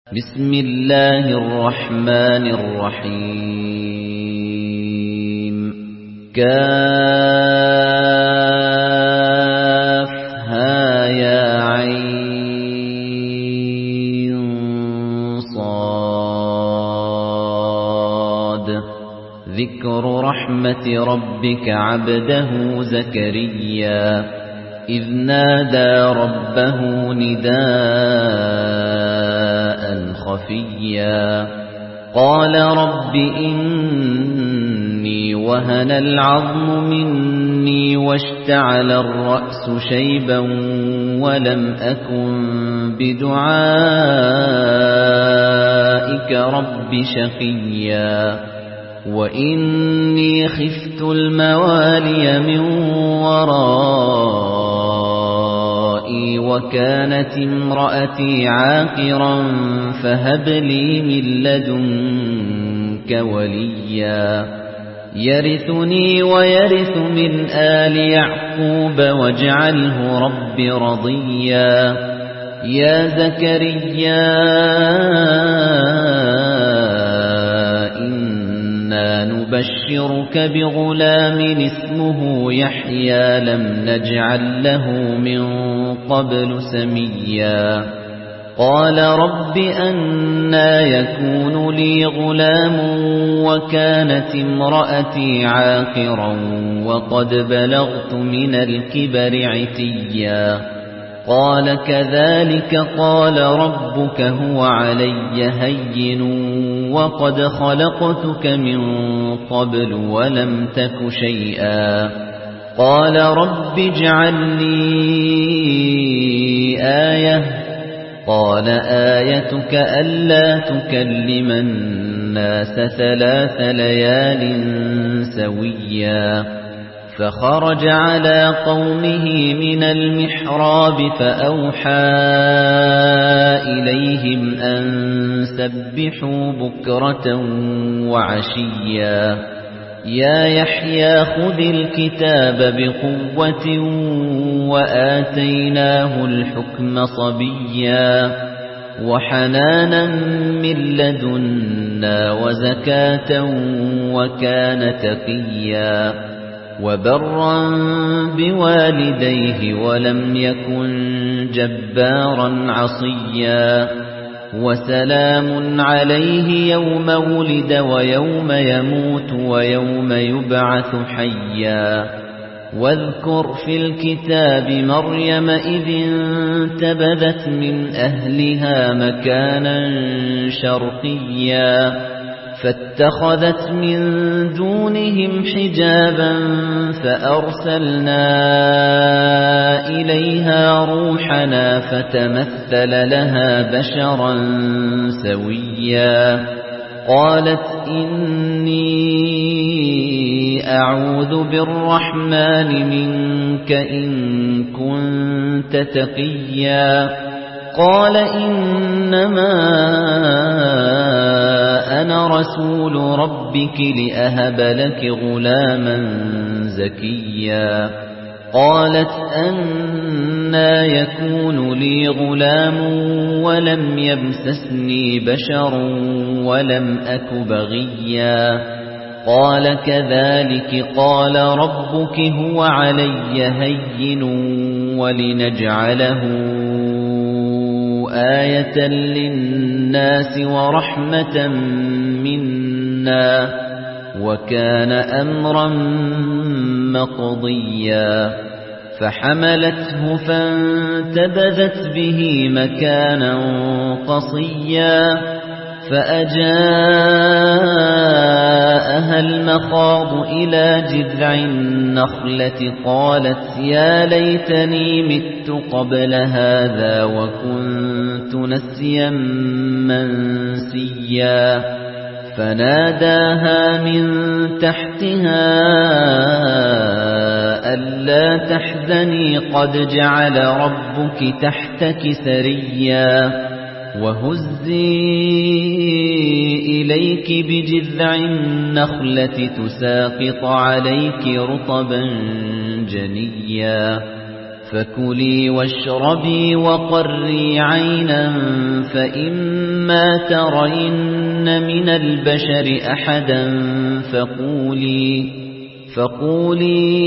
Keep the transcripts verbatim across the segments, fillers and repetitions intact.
بسم الله الرحمن الرحيم كافها يا عين صاد ذكر رحمة ربك عبده زكريا إذ نادى ربه نداء خفيا قال رب إني وهن العظم مني واشتعل الرأس شيبا ولم أكن بدعائك رب شقيا وإني خفت الموالي من ورائي وكانت امرأتي عاقرا فهب لي من لدنك وليا يرثني ويرث من آل يعقوب واجعله رب رضيا يا زكريا نبشرك بغلام اسمه يحيى لم نجعل له من قبل سميا قال رب أنى يكون لي غلام وكانت امرأتي عاقرا وقد بلغت من الكبر عتيا قال كذلك قال ربك هو علي هين وقد خلقتك من قبل ولم تك شيئا قال رب اجعل لي آية قال آيتك ألا تكلم الناس ثلاث ليال سويا فخرج على قومه من المحراب فأوحى إليهم أن سبحوا بكرة وعشيا يا يحيى خذ الكتاب بقوة وآتيناه الحكم صبيا وحنانا من لدنا وزكاة وكان تقيا وبرا بوالديه ولم يكن جبارا عصيا وسلام عليه يوم ولد ويوم يموت ويوم يبعث حيا واذكر في الكتاب مريم إذ انتبذت من أهلها مكانا شرقيا فاتخذت من دونهم حجابا فأرسلنا إليها روحنا فتمثل لها بشرا سويا قالت إني أعوذ بالرحمن منك إن كنت تقيا قال إنما أنا رسول ربك لأهب لك غلاما زكيا قالت أنى يكون لي غلام ولم يمسسني بشر ولم أك بغيا قال كذلك قال ربك هو علي هين ولنجعله آية للناس ورحمة منا وكان أمرا مقضيا فحملته فانتبذت به مكانا قصيا فأجاءها المخاض إلى جذع النخلة قالت يا ليتني مت قبل هذا وكنت نسيا منسيا فناداها من تحتها ألا تحزني قد جعل ربك تحتك سريا وهزي إليك بجذع النخلة تساقط عليك رطبا جنيا فكلي واشربي وقري عينا فإما ترين من البشر أحدا فقولي فقولي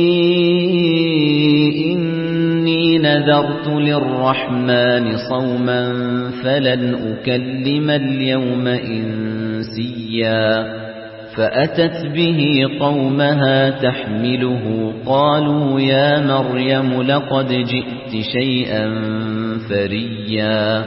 إني نذرت للرحمن صوما فلن أكلم اليوم إنسيا فأتت به قومها تحمله قالوا يا مريم لقد جئت شيئا فريا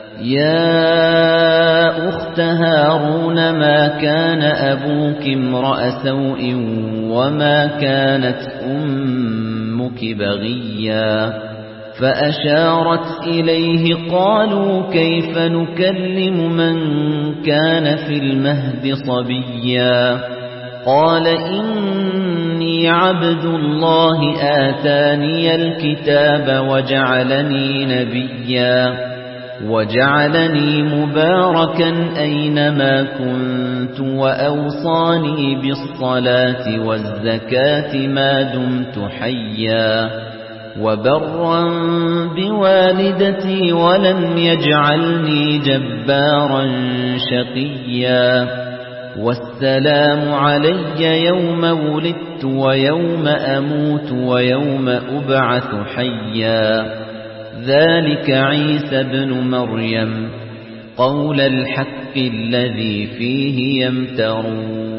يا أخت هارون ما كان أبوك امرأ سوء وما كانت أمك بغيا فأشارت إليه قالوا كيف نكلم من كان في المهد صبيا قال إني عبد الله آتاني الكتاب وجعلني نبيا وجعلني مباركا أينما كنت وأوصاني بالصلاة والزكاة ما دمت حيا وبرا بوالدتي ولم يجعلني جبارا شقيا والسلام علي يوم ولدت ويوم أموت ويوم أبعث حيا ذلك عيسى بن مريم قول الحق الذي فيه يمترون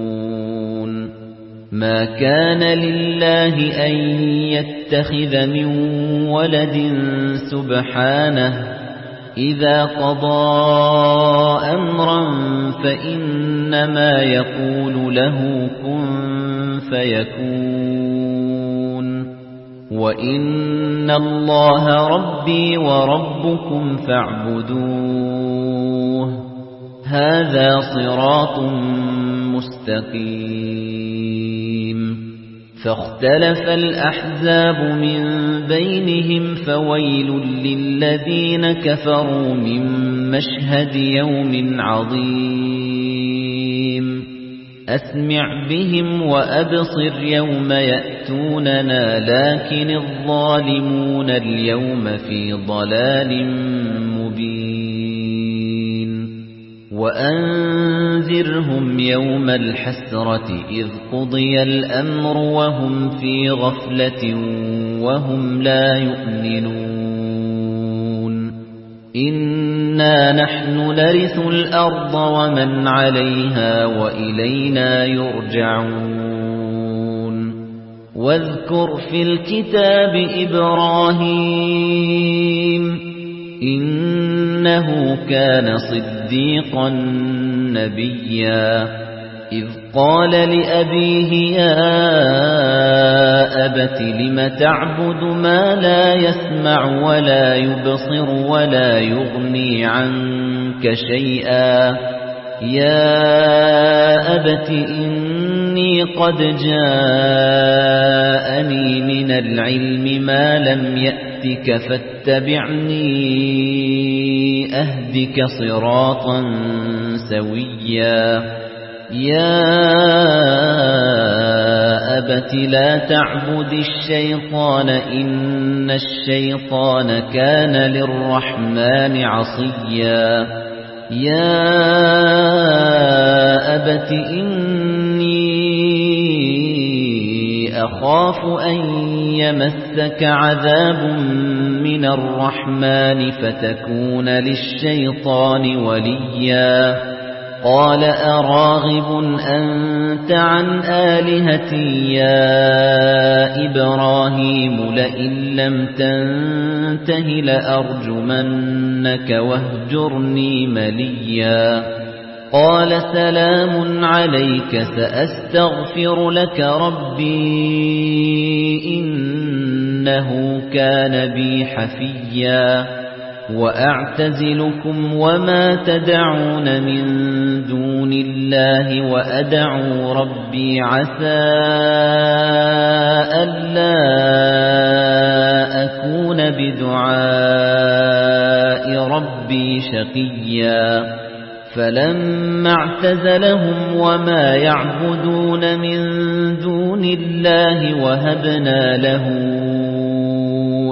ما كان لله أن يتخذ من ولد سبحانه إذا قضى أمرا فإنما يقول له كن فيكون وإن الله ربي وربكم فاعبدوه هذا صراط مستقيم فاختلف الأحزاب من بينهم فويل للذين كفروا من مشهد يوم عظيم أسمع بهم وأبصر يوم يأتوننا لكن الظالمون اليوم في ضلال مبين وأنذرهم يوم الحسرة إذ قضي الأمر وهم في غفلة وهم لا يؤمنون إنا نحن نرث الأرض ومن عليها وإلينا يرجعون واذكر في الكتاب إبراهيم إنه كان صديقا نبيا إذ قال لأبيه يا أبت لم تعبد ما لا يسمع ولا يبصر ولا يغني عنك شيئا يا أبت إني قد جاءني من العلم ما لم يأتك فاتبعني أهدك صراطا سويا يا أبت لا تعبد الشيطان إن الشيطان كان للرحمن عصيا يا أبت إني أخاف أن يمسك عذاب من الرحمن فتكون للشيطان وليا قال أراغب أنت عن آلهتي يا إبراهيم لئن لم تنته لأرجمنك واهجرني مليا قال سلام عليك سأستغفر لك ربي إنه كان بي حفيا وأعتزلكم وما تدعون من دون الله وأدعو ربي عسى ألا أكون بدعاء ربي شقيا فلما اعتزلهم وما يعبدون من دون الله وهبنا له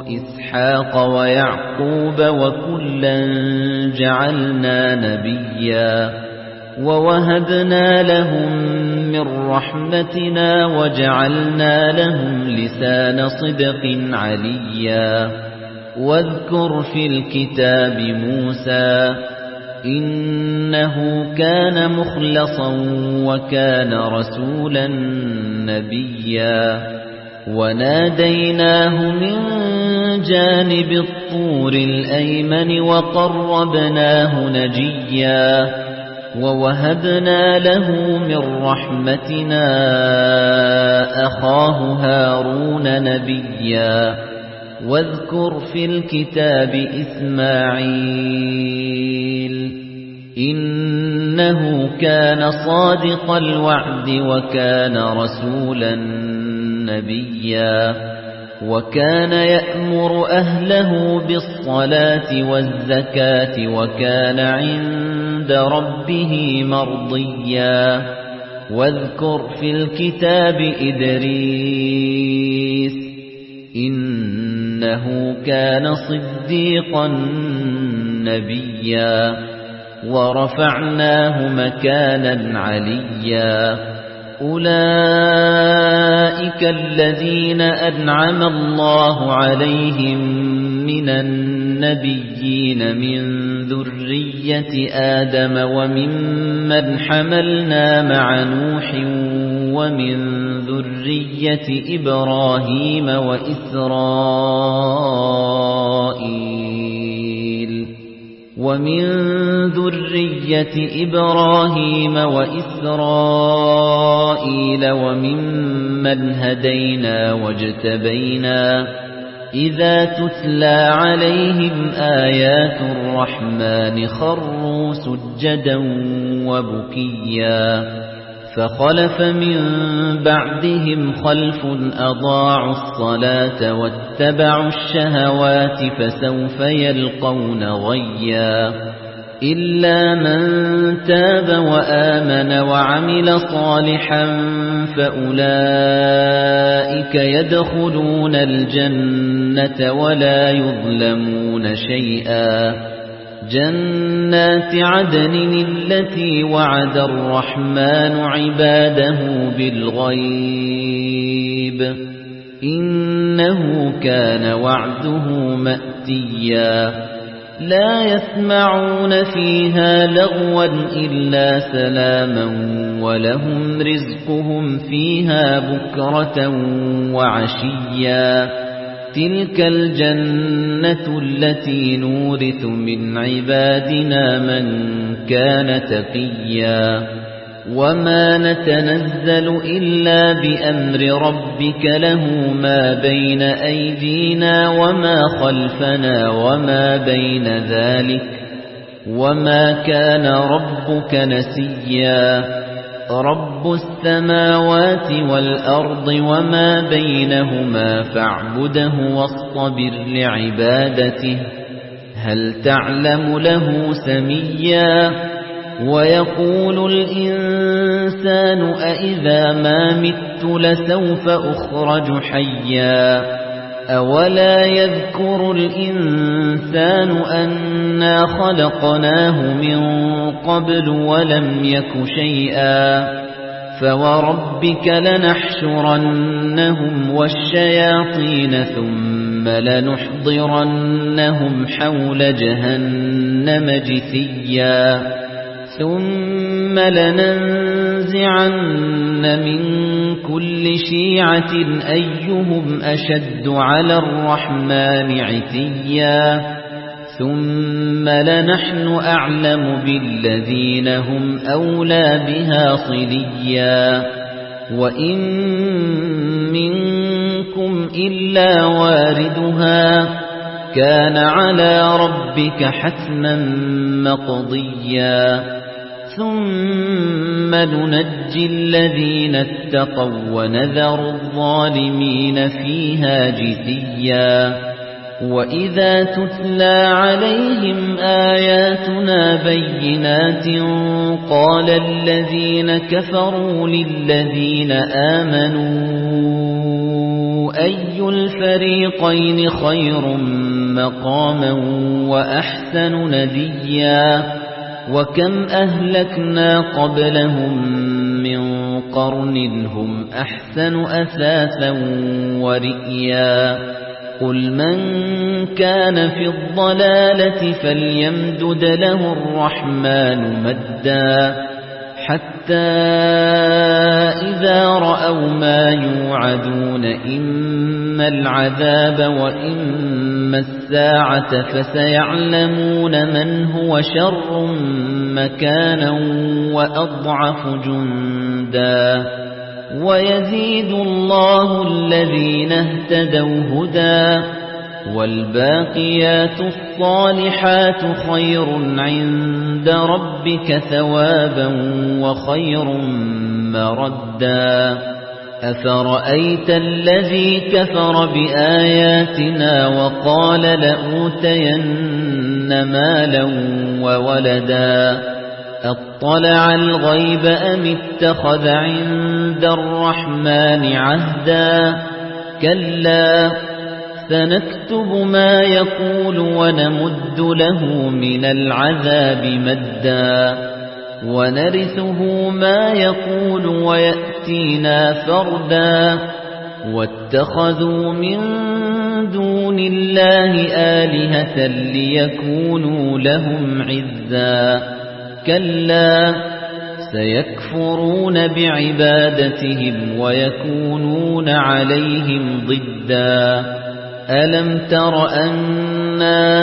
إسحاق ويعقوب وكلا جعلنا نبيا ووهبنا لهم من رحمتنا وجعلنا لهم لسان صدق عليا واذكر في الكتاب موسى إنه كان مخلصا وكان رسولا نبيا وناديناه من جانب الطور الأيمن وقربناه نجيا ووهبنا له من رحمتنا أخاه هارون نبيا واذكر في الكتاب إسماعيل إنه كان صادق الوعد وكان رسولا نبيا وكان يأمر أهله بالصلاة والزكاة وكان عند ربه مرضيا واذكر في الكتاب إدريس إنه كان صديقا نبيا ورفعناه مكانا عليا أولئك الذين أنعم الله عليهم من النبيين من ذرية آدم وممن حملنا مع نوح ومن ذرية إبراهيم وإسرائيل ومن ذرية إبراهيم وإسرائيل وممن هدينا واجتبينا إذا تتلى عليهم آيات الرحمن خروا سجدا وبكيا فخلف من بعدهم خلف أضاعوا الصلاة واتبعوا الشهوات فسوف يلقون غيا إلا من تاب وآمن وعمل صالحا فأولئك يدخلون الجنة ولا يظلمون شيئا جنات عدن التي وعد الرحمن عباده بالغيب إنه كان وعده مأتيا لا يسمعون فيها لغوا إلا سلاما ولهم رزقهم فيها بكرة وعشيا تلك الجنة التي نورث من عبادنا من كان تقيا وما نتنزل إلا بأمر ربك له ما بين أيدينا وما خلفنا وما بين ذلك وما كان ربك نسيا رب السماوات والأرض وما بينهما فاعبده واصطبر لعبادته هل تعلم له سميا ويقول الإنسان أإذا ما مت لسوف أخرج حيا أولا يذكر الإنسان أنا خلقناه من قبل ولم يك شيئا فوربك لنحشرنهم والشياطين ثم لنحضرنهم حول جهنم جثيا ثم لننزعن من كل شيعة أيهم أشد على الرحمن عتيا ثم لنحن أعلم بالذين هم أولى بها صليا وإن منكم إلا واردها كان على ربك حتما مقضيا ثم ننجي الذين اتقوا ونذر الظالمين فيها جثيا وإذا تتلى عليهم آياتنا بينات قال الذين كفروا للذين آمنوا أَيُّ الْفَرِيقَيْنِ خَيْرٌ مَّقَامًا وَأَحْسَنُ نَدِيًّا وَكَمْ أَهْلَكْنَا قَبْلَهُم مِّن قَرْنٍ هُمْ أَحْسَنُ أَثَاثًا وَرِئْيًا قُلْ مَن كَانَ فِي الضَّلَالَةِ فَلْيَمْدُدْ لَهُ الرَّحْمَٰنُ مَدًّا حَتَّىٰ إِذَا رَأَوْا مَا يُوعَدُونَ إِمَّا الْعَذَابَ وَإِمَّا السَّاعَةَ فَسَيَعْلَمُونَ مَنْ هُوَ شَرٌّ مَّكَانًا وَأَضْعَفُ جُندًا وَيَزِيدُ اللَّهُ الَّذِينَ اهْتَدَوْا هُدًى وَالْبَاقِيَاتُ الصَّالِحَاتُ خَيْرٌ عِندَ رَبِّكَ ثَوَابًا وَخَيْرٌ مَّرَدًّا أَفَرَأَيْتَ الَّذِي كَفَرَ بِآيَاتِنَا وَقَالَ لَأُوتَيَنَّ مَالًا وَوَلَدًا أَطَّلَعَ الْغَيْبَ أَمِ اتَّخَذَ عِندَ الرَّحْمَٰنِ عَهْدًا كَلَّا سَنَكْتُبُ مَا يَقُولُ وَنَمُدُّ لَهُ مِنَ الْعَذَابِ مَدًّا وَنَرِثُهُ مَا يَقُولُ وَيَأْتِينَا فَرْدًا وَاتَّخَذُوا مِن دُونِ اللَّهِ آلِهَةً لِّيَكُونُوا لَهُمْ عِزًّا كَلَّا سَيَكْفُرُونَ بِعِبَادَتِهِمْ وَيَكُونُونَ عَلَيْهِمْ ضِدًّا أَلَمْ تَرَ أَنَّا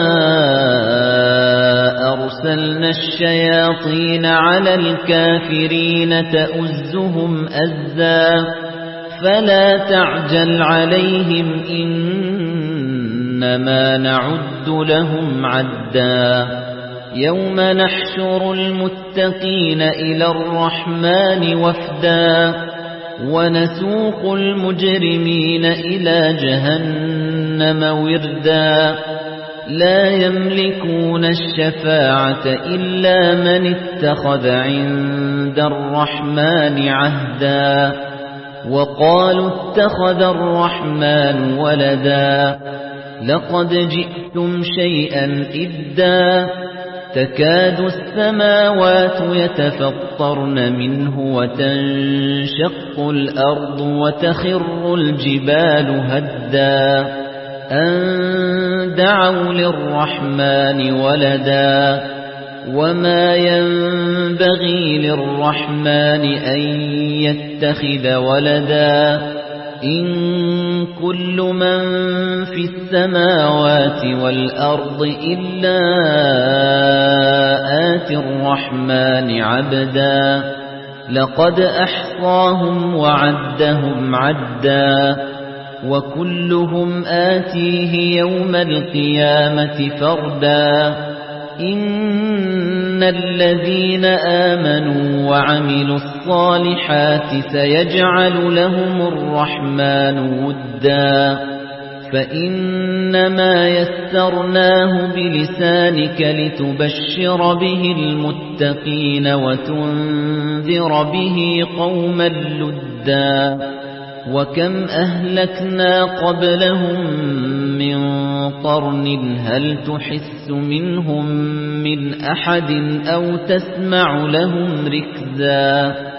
أَرْسَلْنَا الشَّيَاطِينَ عَلَى الْكَافِرِينَ تَؤُزُّهُمْ أَزًّا فَلَا تَعْجَلْ عَلَيْهِمْ إِنَّمَا نَعُدُّ لَهُمْ عَدًّا يَوْمَ نَحْشُرُ الْمُتَّقِينَ إِلَى الرَّحْمَٰنِ وَفْدًا وَنَسُوقُ الْمُجْرِمِينَ إِلَى جَهَنَّمَ وِرْدًا لَا يَمْلِكُونَ الشَّفَاعَةَ إِلَّا مَنِ اتَّخَذَ عِندَ الرَّحْمَٰنِ عَهْدًا وَقَالُوا اتَّخَذَ الرَّحْمَٰنُ وَلَدًا لَقَدْ جِئْتُمْ شَيْئًا إِدًّا تَكَادُ السَّمَاوَاتُ يَتَفَطَّرْنَ مِنْهُ وَتَنشَقُّ الْأَرْضُ وَتَخِرُّ الْجِبَالُ هَدًّا أَن دَعَوْا لِلرَّحْمَٰنِ وَلَدًا وَمَا يَنبَغِي لِلرَّحْمَٰنِ أَن يَتَّخِذَ وَلَدًا إِن كُلُّ مَن فِي السَّمَاوَاتِ وَالْأَرْضِ إِلَّا آتِي الرَّحْمَٰنِ عَبْدًا لَقَدْ أَحْصَاهُمْ وَعَدَّهُمْ عَدًّا وَكُلُّهُمْ آتِيهِ يَوْمَ الْقِيَامَةِ فَرْدًا إِنَّ الَّذِينَ آمَنُوا وَعَمِلُوا الصَّالِحَاتِ سَيَجْعَلُ لَهُمُ الرَّحْمَٰنُ وُدًّا فَإِنَّمَا يَسَّرْنَاهُ بِلِسَانِكَ لِتُبَشِّرَ بِهِ الْمُتَّقِينَ وَتُنذِرَ بِهِ قَوْمًا لُّدًّا وَكَمْ أَهْلَكْنَا قَبْلَهُم مِّن قَرْنٍ هَلْ تُحِسُّ مِنْهُم مِّنْ أَحَدٍ أَوْ تَسْمَعُ لَهُمْ رِكْزًا